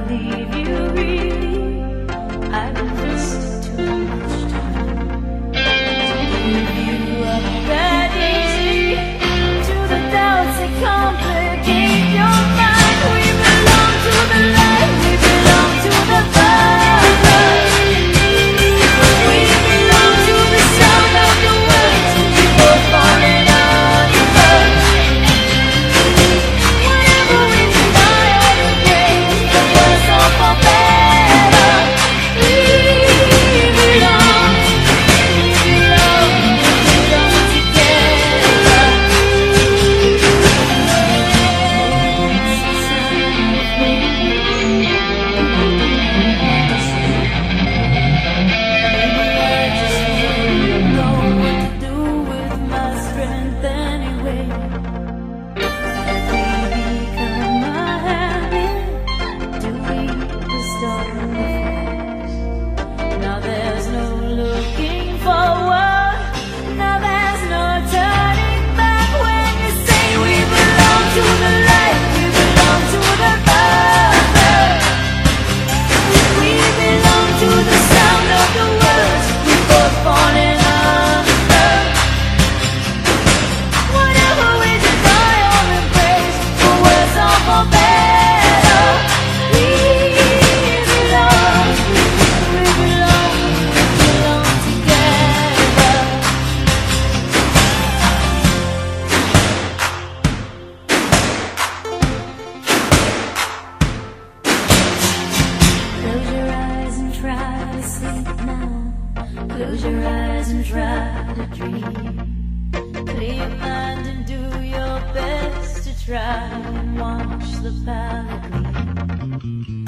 believe you really. I've invested too much time to give you up that easy. To the doubts that complicate your mind. We belong to the light, we belong to the fire. We belong to the sound of the words we both falling under. Whatever we deny or embrace, the words all for better. We belong, we belong together. Maybe I just don't know what to do with my strength anyway. Have we become a habit? Do we start from the first? Now there's no looking forward. Now there's no turning back. When you say we belong to the light, we belong to the fire. We belong to the sound of the words we both falling under. Whatever we deny or embrace, the words are for better. We belong, we belong, we belong together. Close your eyes and try to sleep now. Close your eyes and try to dream. Clear your mind and do your best to try and watch the palette gleam.